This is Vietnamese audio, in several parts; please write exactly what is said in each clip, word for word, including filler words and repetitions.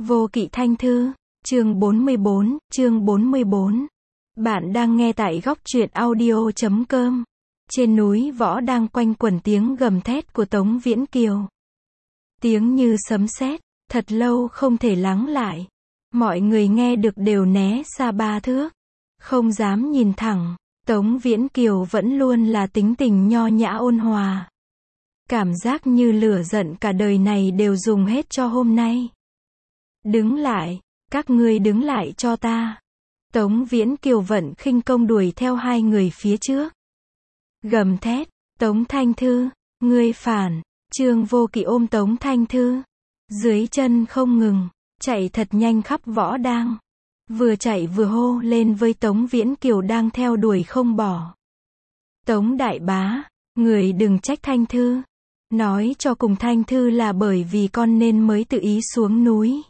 Vô Kỵ Thanh Thư, chương bốn mươi bốn, chương bốn mươi bốn. Bạn đang nghe tại góc truyện audio chấm com. Trên núi võ đang quanh quẩn tiếng gầm thét của Tống Viễn Kiều. Tiếng như sấm sét, thật lâu không thể lắng lại. Mọi người nghe được đều né xa ba thước, không dám nhìn thẳng. Tống Viễn Kiều vẫn luôn là tính tình nho nhã ôn hòa. Cảm giác như lửa giận cả đời này đều dùng hết cho hôm nay. Đứng lại, các ngươi đứng lại cho ta. Tống Viễn Kiều vận khinh công đuổi theo hai người phía trước. Gầm thét, Tống Thanh Thư, ngươi phản. Trương Vô Kỵ ôm Tống Thanh Thư, dưới chân không ngừng, chạy thật nhanh khắp võ đang. Vừa chạy vừa hô lên với Tống Viễn Kiều đang theo đuổi không bỏ. Tống đại bá, người đừng trách Thanh Thư. Nói cho cùng Thanh Thư là bởi vì con nên mới tự ý xuống núi.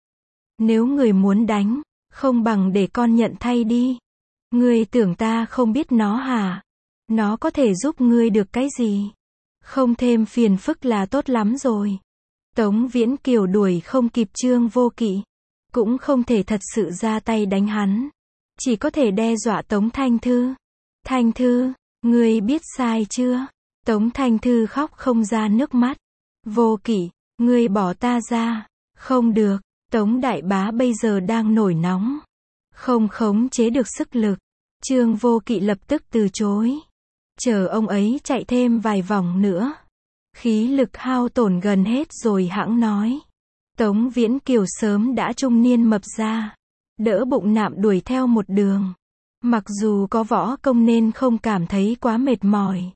Nếu người muốn đánh, không bằng để con nhận thay đi. Ngươi tưởng ta không biết nó hả? Nó có thể giúp ngươi được cái gì? Không thêm phiền phức là tốt lắm rồi. Tống Viễn Kiều đuổi không kịp Trương Vô Kỵ, cũng không thể thật sự ra tay đánh hắn. Chỉ có thể đe dọa Tống Thanh Thư. Thanh Thư, ngươi biết sai chưa? Tống Thanh Thư khóc không ra nước mắt. Vô Kỵ, ngươi bỏ ta ra. Không được, Tống đại bá bây giờ đang nổi nóng, không khống chế được sức lực. Trương Vô Kỵ lập tức từ chối. Chờ ông ấy chạy thêm vài vòng nữa, khí lực hao tổn gần hết rồi hãng nói. Tống Viễn Kiều sớm đã trung niên mập ra, đỡ bụng nạm đuổi theo một đường. Mặc dù có võ công nên không cảm thấy quá mệt mỏi,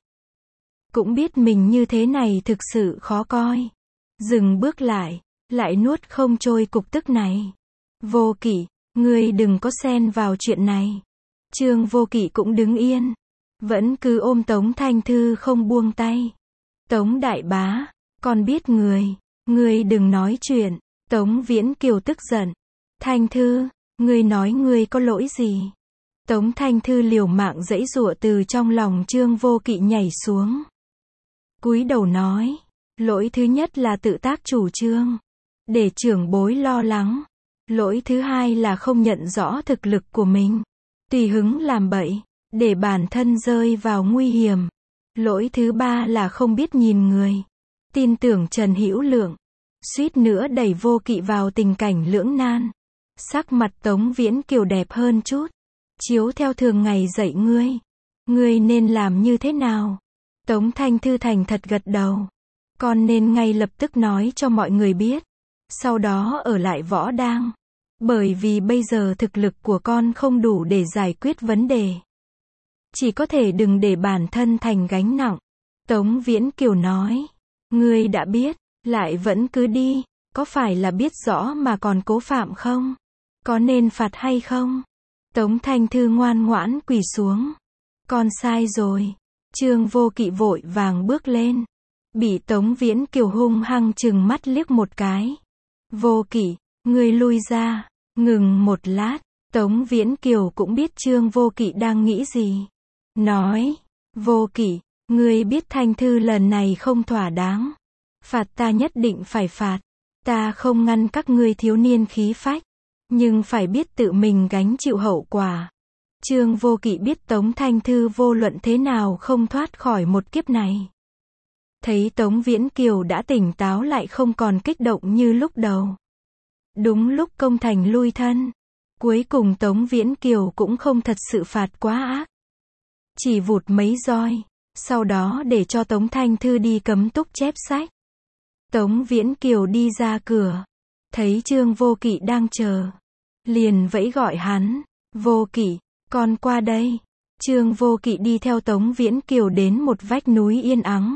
cũng biết mình như thế này thực sự khó coi. Dừng bước lại, lại nuốt không trôi cục tức này. Vô Kỵ, ngươi đừng có xen vào chuyện này. Trương Vô Kỵ cũng đứng yên, vẫn cứ ôm Tống Thanh Thư không buông tay. Tống đại bá, con biết người, ngươi đừng nói chuyện. Tống Viễn Kiều tức giận. Thanh Thư, ngươi nói ngươi có lỗi gì? Tống Thanh Thư liều mạng giãy giụa từ trong lòng Trương Vô Kỵ nhảy xuống. Cúi đầu nói, lỗi thứ nhất là tự tác chủ trương, để trưởng bối lo lắng. Lỗi thứ hai là không nhận rõ thực lực của mình, tùy hứng làm bậy, để bản thân rơi vào nguy hiểm. Lỗi thứ ba là không biết nhìn người, tin tưởng Trần Hữu Lượng, suýt nữa đẩy Vô Kỵ vào tình cảnh lưỡng nan. Sắc mặt Tống Viễn Kiều đẹp hơn chút. Chiếu theo thường ngày dạy ngươi, ngươi nên làm như thế nào? Tống Thanh Thư thành thật gật đầu. Con nên ngay lập tức nói cho mọi người biết, sau đó ở lại võ đang. Bởi vì bây giờ thực lực của con không đủ để giải quyết vấn đề. Chỉ có thể đừng để bản thân thành gánh nặng. Tống Viễn Kiều nói, ngươi đã biết, lại vẫn cứ đi, có phải là biết rõ mà còn cố phạm không? Có nên phạt hay không? Tống Thanh Thư ngoan ngoãn quỳ xuống. Con sai rồi. Trương Vô Kỵ vội vàng bước lên, bị Tống Viễn Kiều hung hăng trừng mắt liếc một cái. Vô Kỵ, ngươi lui ra. Ngừng một lát, Tống Viễn Kiều cũng biết Trương Vô Kỵ đang nghĩ gì. Nói, Vô Kỵ, ngươi biết Thanh Thư lần này không thỏa đáng, phạt ta nhất định phải phạt. Ta không ngăn các ngươi thiếu niên khí phách, nhưng phải biết tự mình gánh chịu hậu quả. Trương Vô Kỵ biết Tống Thanh Thư vô luận thế nào không thoát khỏi một kiếp này. Thấy Tống Viễn Kiều đã tỉnh táo lại không còn kích động như lúc đầu. Đúng lúc công thành lui thân, cuối cùng Tống Viễn Kiều cũng không thật sự phạt quá ác, chỉ vụt mấy roi, sau đó để cho Tống Thanh Thư đi cấm túc chép sách. Tống Viễn Kiều đi ra cửa, thấy Trương Vô Kỵ đang chờ, liền vẫy gọi hắn. Vô Kỵ, con qua đây. Trương Vô Kỵ đi theo Tống Viễn Kiều đến một vách núi yên ắng.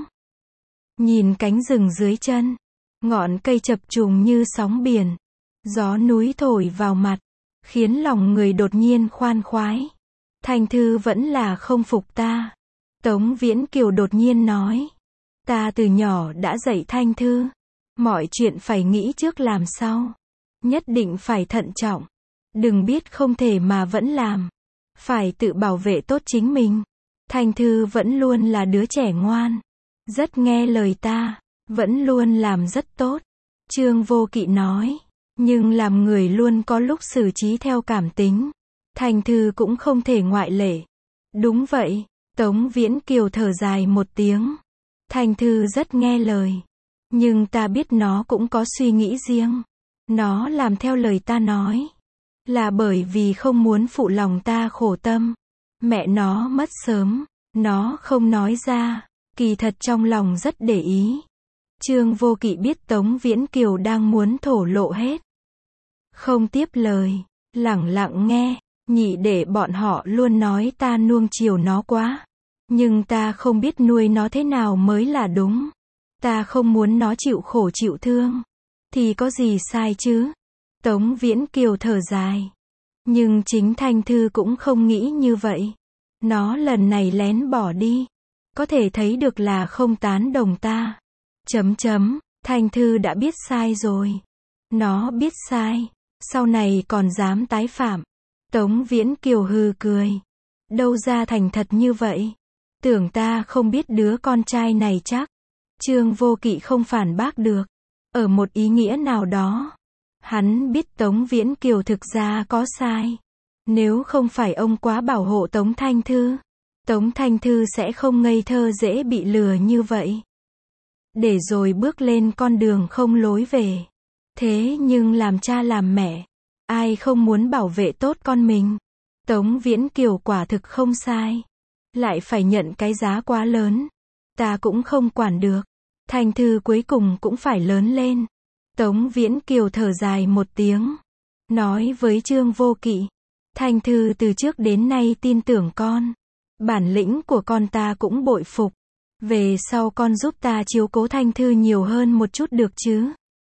Nhìn cánh rừng dưới chân, ngọn cây chập trùng như sóng biển, gió núi thổi vào mặt, khiến lòng người đột nhiên khoan khoái. Thanh Thư vẫn là không phục ta. Tống Viễn Kiều đột nhiên nói, ta từ nhỏ đã dạy Thanh Thư, mọi chuyện phải nghĩ trước làm sau, nhất định phải thận trọng, đừng biết không thể mà vẫn làm, phải tự bảo vệ tốt chính mình. Thanh Thư vẫn luôn là đứa trẻ ngoan, rất nghe lời ta, vẫn luôn làm rất tốt. Trương Vô Kỵ nói, Nhưng làm người luôn có lúc xử trí theo cảm tính. Thanh Thư cũng không thể ngoại lệ. Đúng vậy, Tống Viễn Kiều thở dài một tiếng. Thanh Thư rất nghe lời. Nhưng ta biết nó cũng có suy nghĩ riêng. Nó làm theo lời ta nói. Là bởi vì không muốn phụ lòng ta khổ tâm. Mẹ nó mất sớm. Nó không nói ra. Kỳ thật trong lòng rất để ý. Trương Vô Kỵ biết Tống Viễn Kiều đang muốn thổ lộ hết. Không tiếp lời. Lẳng lặng nghe. Nhị để bọn họ luôn nói ta nuông chiều nó quá. Nhưng ta không biết nuôi nó thế nào mới là đúng. Ta không muốn nó chịu khổ chịu thương. Thì có gì sai chứ? Tống Viễn Kiều thở dài. Nhưng chính Thanh Thư cũng không nghĩ như vậy. Nó lần này lén bỏ đi. Có thể thấy được là không tán đồng ta. Chấm chấm, Thanh Thư đã biết sai rồi. Nó biết sai. Sau này còn dám tái phạm. Tống Viễn Kiều hừ cười. Đâu ra thành thật như vậy. Tưởng ta không biết đứa con trai này chắc. Trương Vô Kỵ không phản bác được. Ở một ý nghĩa nào đó. Hắn biết Tống Viễn Kiều thực ra có sai. Nếu không phải ông quá bảo hộ Tống Thanh Thư. Tống Thanh Thư sẽ không ngây thơ dễ bị lừa như vậy. Để rồi bước lên con đường không lối về. Thế nhưng làm cha làm mẹ. Ai không muốn bảo vệ tốt con mình. Tống Viễn Kiều quả thực không sai. Lại phải nhận cái giá quá lớn. Ta cũng không quản được. Thanh Thư cuối cùng cũng phải lớn lên. Tống Viễn Kiều thở dài một tiếng. Nói với Trương Vô Kỵ. Thanh Thư từ trước đến nay tin tưởng con. Bản lĩnh của con ta cũng bội phục. Về sau con giúp ta chiếu cố Thanh Thư nhiều hơn một chút được chứ?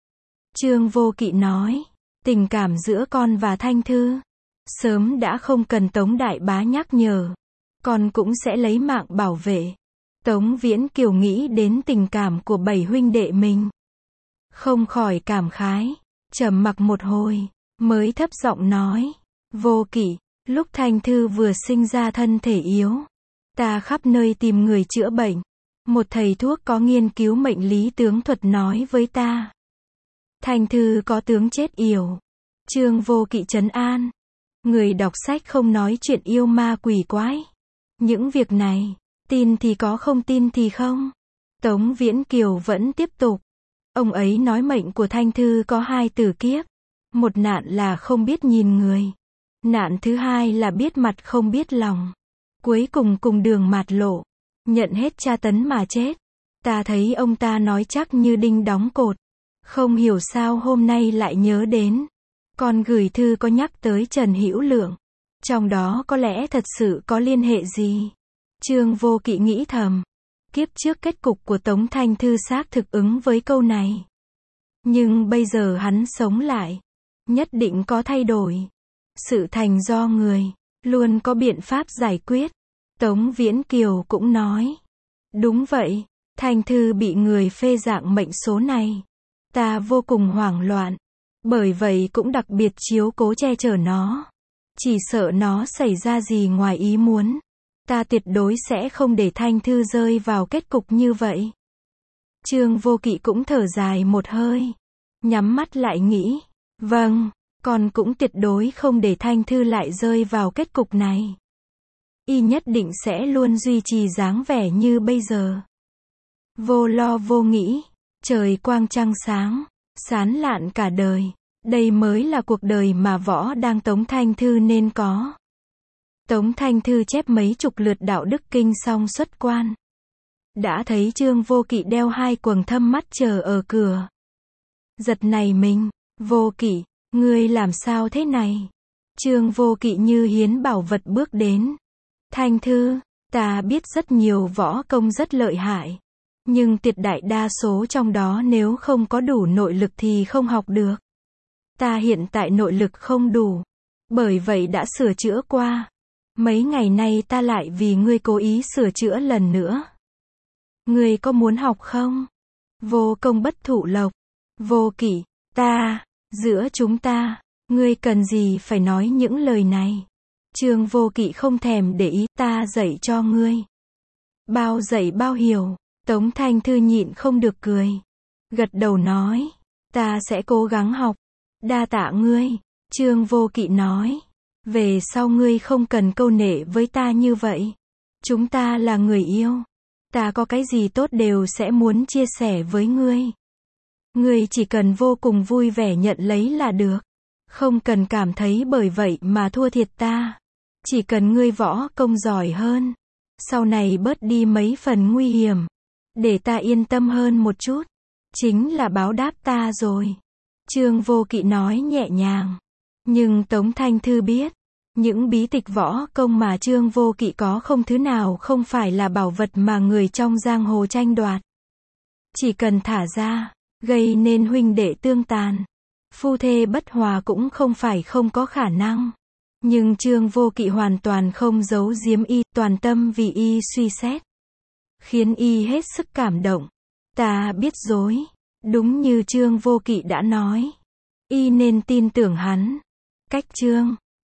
Trương Vô Kỵ nói. Tình cảm giữa con và Thanh Thư. Sớm đã không cần Tống Đại Bá nhắc nhở. Con cũng sẽ lấy mạng bảo vệ. Tống Viễn Kiều nghĩ đến tình cảm của bảy huynh đệ mình. Không khỏi cảm khái. Trầm mặc một hồi. Mới thấp giọng nói. Vô Kỵ, lúc Thanh Thư vừa sinh ra thân thể yếu. Ta khắp nơi tìm người chữa bệnh. Một thầy thuốc có nghiên cứu mệnh lý tướng thuật nói với ta. Thanh Thư có tướng chết yểu. Trương Vô Kỵ trấn an. Người đọc sách không nói chuyện yêu ma quỷ quái. Những việc này, tin thì có không tin thì không. Tống Viễn Kiều vẫn tiếp tục. Ông ấy nói mệnh của Thanh Thư có hai tử kiếp. Một nạn là không biết nhìn người. Nạn thứ hai là biết mặt không biết lòng. Cuối cùng cùng đường mạt lộ. Nhận hết tra tấn mà chết. Ta thấy ông ta nói chắc như đinh đóng cột. Không hiểu sao hôm nay lại nhớ đến. Con gửi thư có nhắc tới Trần Hữu Lượng. Trong đó có lẽ thật sự có liên hệ gì? Trương Vô Kỵ nghĩ thầm. Kiếp trước kết cục của Tống Thanh Thư xác thực ứng với câu này. Nhưng bây giờ hắn sống lại. Nhất định có thay đổi. Sự thành do người. Luôn có biện pháp giải quyết. Tống Viễn Kiều cũng nói. Đúng vậy. Thanh Thư bị người phê dạng mệnh số này. Ta vô cùng hoảng loạn. Bởi vậy cũng đặc biệt chiếu cố che chở nó. Chỉ sợ nó xảy ra gì ngoài ý muốn. Ta tuyệt đối sẽ không để Thanh Thư rơi vào kết cục như vậy. Trương Vô Kỵ cũng thở dài một hơi. Nhắm mắt lại nghĩ. Vâng, con cũng tuyệt đối không để Thanh Thư lại rơi vào kết cục này. Y nhất định sẽ luôn duy trì dáng vẻ như bây giờ. Vô lo vô nghĩ. Trời quang trăng sáng. Sán lạn cả đời. Đây mới là cuộc đời mà võ đang Tống Thanh Thư nên có. Tống Thanh Thư chép mấy chục lượt đạo đức kinh xong xuất quan. Đã thấy Trương Vô Kỵ đeo hai quầng thâm mắt chờ ở cửa. Giật này mình. Vô Kỵ, ngươi làm sao thế này? Trương Vô Kỵ như hiến bảo vật bước đến. Thanh Thư, ta biết rất nhiều võ công rất lợi hại. Nhưng tuyệt đại đa số trong đó nếu không có đủ nội lực thì không học được. Ta hiện tại nội lực không đủ. Bởi vậy đã sửa chữa qua. Mấy ngày nay ta lại vì ngươi cố ý sửa chữa lần nữa. Ngươi có muốn học không? Vô công bất thụ lộc. Vô Kỵ, ta, giữa chúng ta, ngươi cần gì phải nói những lời này? Trương Vô Kỵ không thèm để ý, ta dạy cho ngươi. Bao dạy bao hiểu. Tống Thanh Thư nhịn không được cười. Gật đầu nói, ta sẽ cố gắng học. Đa tạ ngươi. Trương Vô Kỵ nói. Về sau ngươi không cần câu nệ với ta như vậy. Chúng ta là người yêu. Ta có cái gì tốt đều sẽ muốn chia sẻ với ngươi. Ngươi chỉ cần vô cùng vui vẻ nhận lấy là được. Không cần cảm thấy bởi vậy mà thua thiệt ta. Chỉ cần ngươi võ công giỏi hơn. Sau này bớt đi mấy phần nguy hiểm. Để ta yên tâm hơn một chút. Chính là báo đáp ta rồi. Trương Vô Kỵ nói nhẹ nhàng. Nhưng Tống Thanh Thư biết. Những bí tịch võ công mà Trương Vô Kỵ có không thứ nào không phải là bảo vật mà người trong giang hồ tranh đoạt. Chỉ cần thả ra, gây nên huynh đệ tương tàn. Phu thê bất hòa cũng không phải không có khả năng. Nhưng Trương Vô Kỵ hoàn toàn không giấu giếm y, toàn tâm vì y suy xét. Khiến y hết sức cảm động. Ta biết rồi. Đúng như Trương Vô Kỵ đã nói. Y nên tin tưởng hắn. Cách Trương